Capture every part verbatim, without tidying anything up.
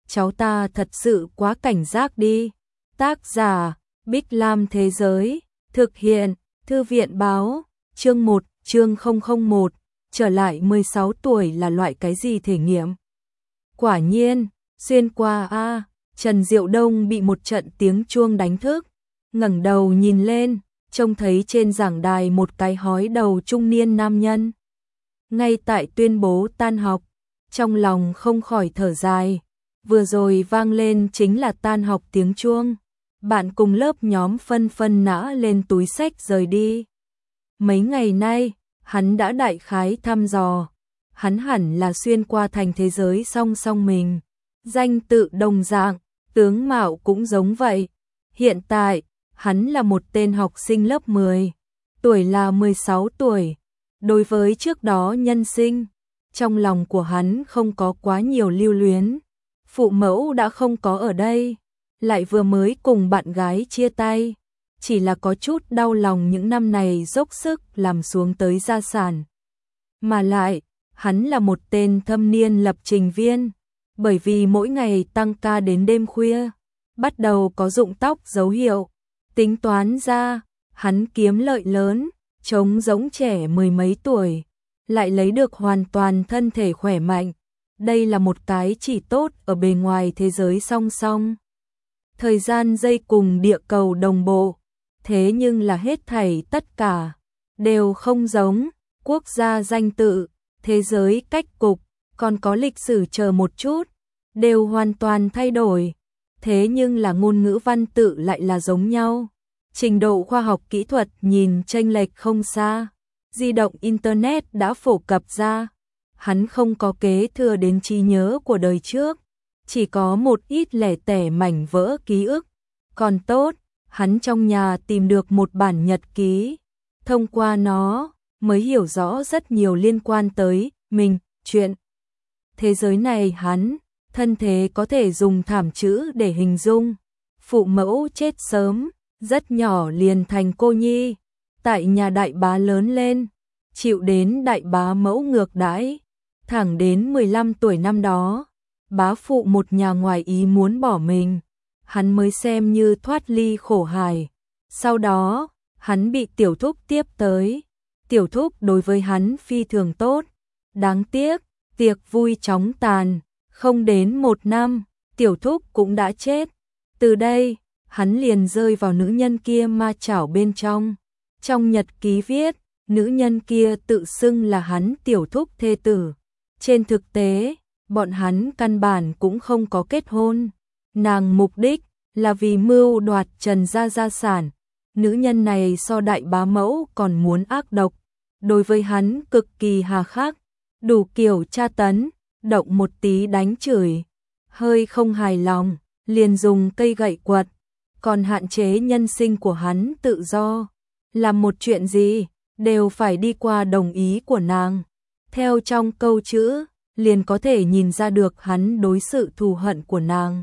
cháu ta thật sự quá cảnh giác đi. Tác giả, Bích Lam Thế Giới, thực hiện, Thư viện Báo, chương một, chương không không một, trở lại mười sáu tuổi là loại cái gì thể nghiệm? Quả nhiên, xuyên qua a, Trần Diệu Đông bị một trận tiếng chuông đánh thức, ngẩng đầu nhìn lên, trông thấy trên giảng đài một cái hói đầu trung niên nam nhân. Ngay tại tuyên bố tan học, trong lòng không khỏi thở dài, vừa rồi vang lên chính là tan học tiếng chuông. Bạn cùng lớp nhóm phân phân nã lên túi xách rời đi. Mấy ngày nay, hắn đã đại khái thăm dò, hắn hẳn là xuyên qua thành thế giới song song mình. Danh tự đồng dạng, tướng mạo cũng giống vậy. Hiện tại, hắn là một tên học sinh lớp mười, tuổi là mười sáu tuổi. Đối với trước đó nhân sinh, trong lòng của hắn không có quá nhiều lưu luyến. Phụ mẫu đã không có ở đây, lại vừa mới cùng bạn gái chia tay, chỉ là có chút đau lòng những năm này dốc sức làm xuống tới gia sản. Mà lại, hắn là một tên thâm niên lập trình viên, bởi vì mỗi ngày tăng ca đến đêm khuya, bắt đầu có rụng tóc dấu hiệu. Tính toán ra, hắn kiếm lợi lớn, trông giống trẻ mười mấy tuổi, lại lấy được hoàn toàn thân thể khỏe mạnh. Đây là một cái chỉ tốt ở bề ngoài thế giới song song. Thời gian dây cùng địa cầu đồng bộ, thế nhưng là hết thảy tất cả đều không giống, quốc gia danh tự, thế giới cách cục, còn có lịch sử chờ một chút, đều hoàn toàn thay đổi. Thế nhưng là ngôn ngữ văn tự lại là giống nhau. Trình độ khoa học kỹ thuật nhìn chênh lệch không xa. Di động Internet đã phổ cập ra. Hắn không có kế thừa đến trí nhớ của đời trước, chỉ có một ít lẻ tẻ mảnh vỡ ký ức. Còn tốt, hắn trong nhà tìm được một bản nhật ký. Thông qua nó, mới hiểu rõ rất nhiều liên quan tới mình, chuyện. Thế giới này hắn, thân thế có thể dùng thảm chữ để hình dung. Phụ mẫu chết sớm, rất nhỏ liền thành cô nhi. Tại nhà đại bá lớn lên, chịu đến đại bá mẫu ngược đãi. Thẳng đến mười lăm tuổi năm đó, bá phụ một nhà ngoài ý muốn bỏ mình, hắn mới xem như thoát ly khổ hải. Sau đó, hắn bị tiểu thúc tiếp tới. Tiểu thúc đối với hắn phi thường tốt. Đáng tiếc, tiệc vui chóng tàn, không đến một năm, tiểu thúc cũng đã chết. Từ đây, hắn liền rơi vào nữ nhân kia ma chảo bên trong. Trong nhật ký viết, nữ nhân kia tự xưng là hắn tiểu thúc thê tử. Trên thực tế, bọn hắn căn bản cũng không có kết hôn. Nàng mục đích là vì mưu đoạt Trần gia gia sản. Nữ nhân này so đại bá mẫu còn muốn ác độc. Đối với hắn cực kỳ hà khắc, đủ kiểu tra tấn, động một tí đánh chửi. Hơi không hài lòng, liền dùng cây gậy quật. Còn hạn chế nhân sinh của hắn tự do. Làm một chuyện gì, đều phải đi qua đồng ý của nàng. Theo trong câu chữ, liền có thể nhìn ra được hắn đối sự thù hận của nàng.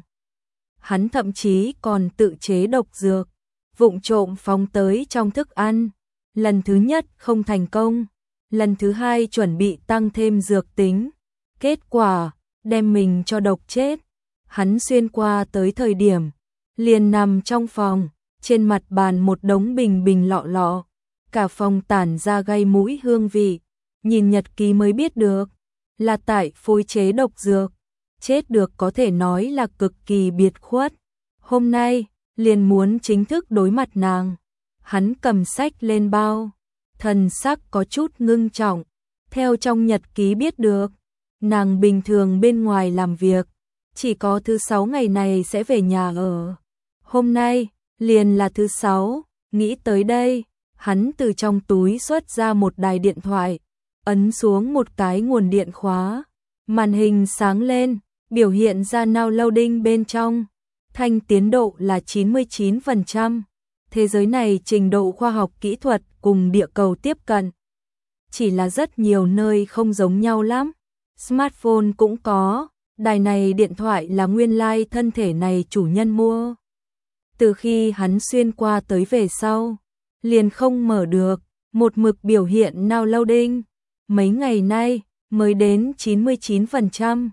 Hắn thậm chí còn tự chế độc dược, vụng trộm phóng tới trong thức ăn. Lần thứ nhất không thành công, lần thứ hai chuẩn bị tăng thêm dược tính. Kết quả, đem mình cho độc chết. Hắn xuyên qua tới thời điểm, liền nằm trong phòng, trên mặt bàn một đống bình bình lọ lọ. Cả phòng tản ra gây mũi hương vị. Nhìn nhật ký mới biết được, là tại phối chế độc dược. Chết được có thể nói là cực kỳ biệt khuất. Hôm nay, liền muốn chính thức đối mặt nàng. Hắn cầm sách lên bao, thần sắc có chút ngưng trọng. Theo trong nhật ký biết được, nàng bình thường bên ngoài làm việc, chỉ có thứ sáu ngày này sẽ về nhà ở. Hôm nay, liền là thứ sáu, nghĩ tới đây, hắn từ trong túi xuất ra một đài điện thoại, ấn xuống một cái nguồn điện khóa, màn hình sáng lên, biểu hiện ra now loading bên trong, thanh tiến độ là chín mươi chín phần trăm. Thế giới này trình độ khoa học kỹ thuật cùng địa cầu tiếp cận, chỉ là rất nhiều nơi không giống nhau lắm. Smartphone cũng có, đài này điện thoại là nguyên lai like thân thể này chủ nhân mua. Từ khi hắn xuyên qua tới về sau, liền không mở được, một mực biểu hiện now loading. Mấy ngày nay, mới đến chín mươi chín phần trăm.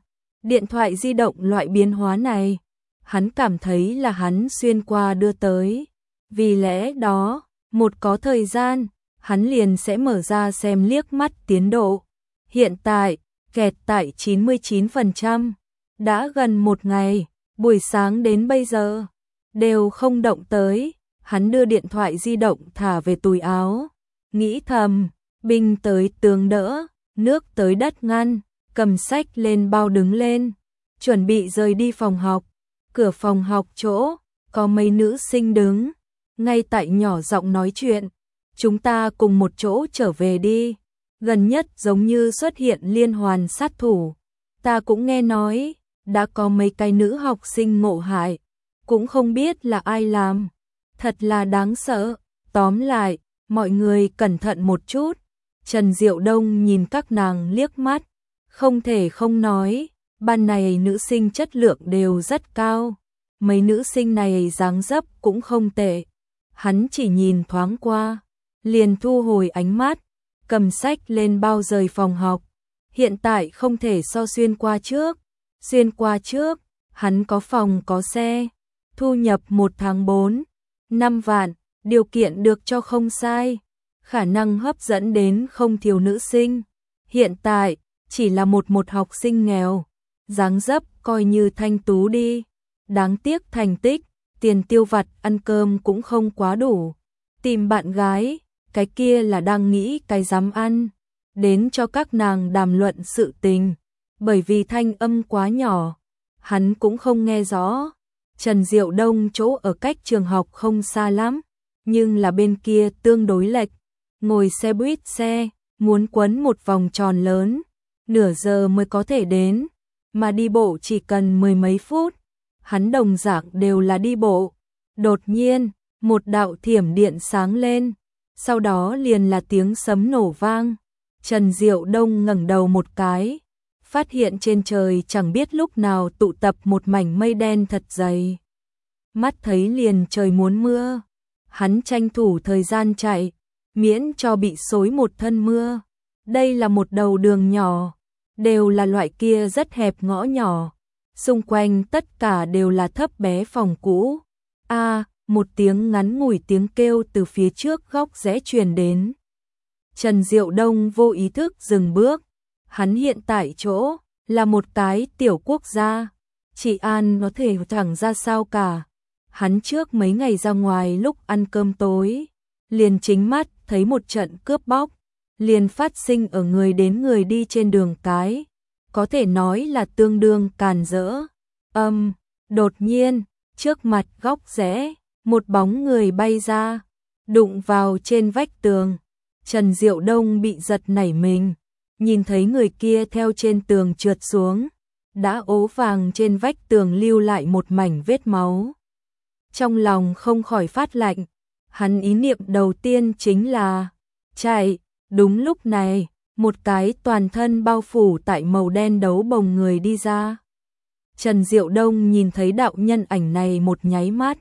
Điện thoại di động loại biến hóa này, hắn cảm thấy là hắn xuyên qua đưa tới. Vì lẽ đó, một có thời gian, hắn liền sẽ mở ra xem liếc mắt tiến độ. Hiện tại, kẹt tại chín mươi chín phần trăm. Đã gần một ngày, buổi sáng đến bây giờ, đều không động tới. Hắn đưa điện thoại di động thả về túi áo. Nghĩ thầm, binh tới tường đỡ, nước tới đất ngăn, cầm sách lên bao đứng lên. Chuẩn bị rời đi phòng học. Cửa phòng học chỗ, có mấy nữ sinh đứng. Ngay tại nhỏ giọng nói chuyện. Chúng ta cùng một chỗ trở về đi. Gần nhất giống như xuất hiện liên hoàn sát thủ. Ta cũng nghe nói, đã có mấy cái nữ học sinh ngộ hại. Cũng không biết là ai làm. Thật là đáng sợ. Tóm lại, mọi người cẩn thận một chút. Trần Diệu Đông nhìn các nàng liếc mắt. Không thể không nói, ban này nữ sinh chất lượng đều rất cao. Mấy nữ sinh này dáng dấp cũng không tệ. Hắn chỉ nhìn thoáng qua, liền thu hồi ánh mắt, cầm sách lên bao rời phòng học. Hiện tại không thể so xuyên qua trước. Xuyên qua trước, hắn có phòng có xe, thu nhập một tháng bốn, năm vạn, điều kiện được cho không sai. Khả năng hấp dẫn đến không thiếu nữ sinh. Hiện tại, chỉ là một một học sinh nghèo, dáng dấp coi như thanh tú đi. Đáng tiếc thành tích, tiền tiêu vặt ăn cơm cũng không quá đủ. Tìm bạn gái, cái kia là đang nghĩ cái dám ăn. Đến cho các nàng đàm luận sự tình. Bởi vì thanh âm quá nhỏ, hắn cũng không nghe rõ. Trần Diệu Đông chỗ ở cách trường học không xa lắm, nhưng là bên kia tương đối lệch. Ngồi xe buýt xe, muốn quấn một vòng tròn lớn, nửa giờ mới có thể đến, mà đi bộ chỉ cần mười mấy phút. Hắn đồng dạng đều là đi bộ. Đột nhiên, một đạo thiểm điện sáng lên, sau đó liền là tiếng sấm nổ vang. Trần Diệu Đông ngẩng đầu một cái, phát hiện trên trời chẳng biết lúc nào tụ tập một mảnh mây đen thật dày. Mắt thấy liền trời muốn mưa, hắn tranh thủ thời gian chạy, miễn cho bị xối một thân mưa. Đây là một đầu đường nhỏ, đều là loại kia rất hẹp ngõ nhỏ, xung quanh tất cả đều là thấp bé phòng cũ. A, à, một tiếng ngắn ngủi tiếng kêu từ phía trước góc rẽ truyền đến. Trần Diệu Đông vô ý thức dừng bước. Hắn hiện tại chỗ là một cái tiểu quốc gia, chị An có thể thẳng ra sao cả. Hắn trước mấy ngày ra ngoài lúc ăn cơm tối, liền chính mắt thấy một trận cướp bóc, liền phát sinh ở người đến người đi trên đường cái, có thể nói là tương đương càn rỡ. Âm, um, đột nhiên, trước mặt góc rẽ, một bóng người bay ra, đụng vào trên vách tường. Trần Diệu Đông bị giật nảy mình, nhìn thấy người kia theo trên tường trượt xuống, đã ố vàng trên vách tường lưu lại một mảnh vết máu. Trong lòng không khỏi phát lạnh, hắn ý niệm đầu tiên chính là chạy. Đúng lúc này, một cái toàn thân bao phủ tại màu đen đấu bồng người đi ra. Trần Diệu Đông nhìn thấy đạo nhân ảnh này một nháy mắt,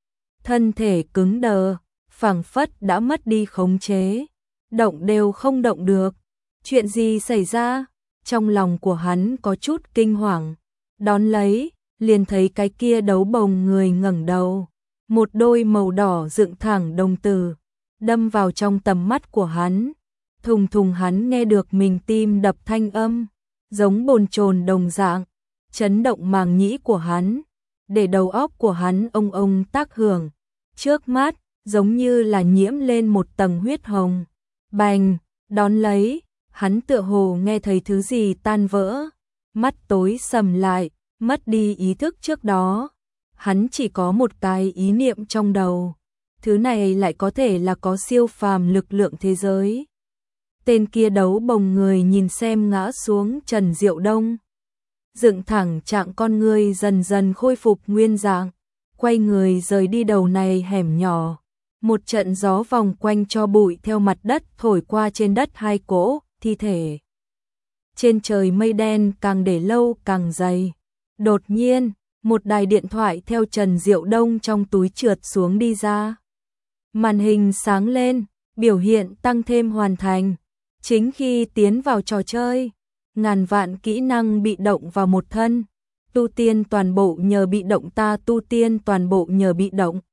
thân thể cứng đờ, phảng phất đã mất đi khống chế, động đều không động được. Chuyện gì xảy ra? Trong lòng của hắn có chút kinh hoàng. Đón lấy, liền thấy cái kia đấu bồng người ngẩng đầu, một đôi màu đỏ dựng thẳng đồng tử đâm vào trong tầm mắt của hắn. Thùng thùng hắn nghe được mình tim đập thanh âm, giống bồn chồn đồng dạng, chấn động màng nhĩ của hắn, để đầu óc của hắn ông ông tác hưởng. Trước mắt, giống như là nhiễm lên một tầng huyết hồng. Bành, đón lấy, hắn tựa hồ nghe thấy thứ gì tan vỡ, mắt tối sầm lại, mất đi ý thức trước đó. Hắn chỉ có một cái ý niệm trong đầu, thứ này lại có thể là có siêu phàm lực lượng thế giới. Tên kia đấu bồng người nhìn xem ngã xuống Trần Diệu Đông, dựng thẳng trạng con người dần dần khôi phục nguyên dạng, quay người rời đi đầu này hẻm nhỏ. Một trận gió vòng quanh cho bụi theo mặt đất thổi qua trên đất hai cỗ thi thể. Trên trời mây đen càng để lâu càng dày. Đột nhiên, một đài điện thoại theo Trần Diệu Đông trong túi trượt xuống đi ra. Màn hình sáng lên, biểu hiện tăng thêm hoàn thành. Chính khi tiến vào trò chơi, ngàn vạn kỹ năng bị động vào một thân. Tu tiên toàn bộ nhờ bị động, ta tu tiên toàn bộ nhờ bị động.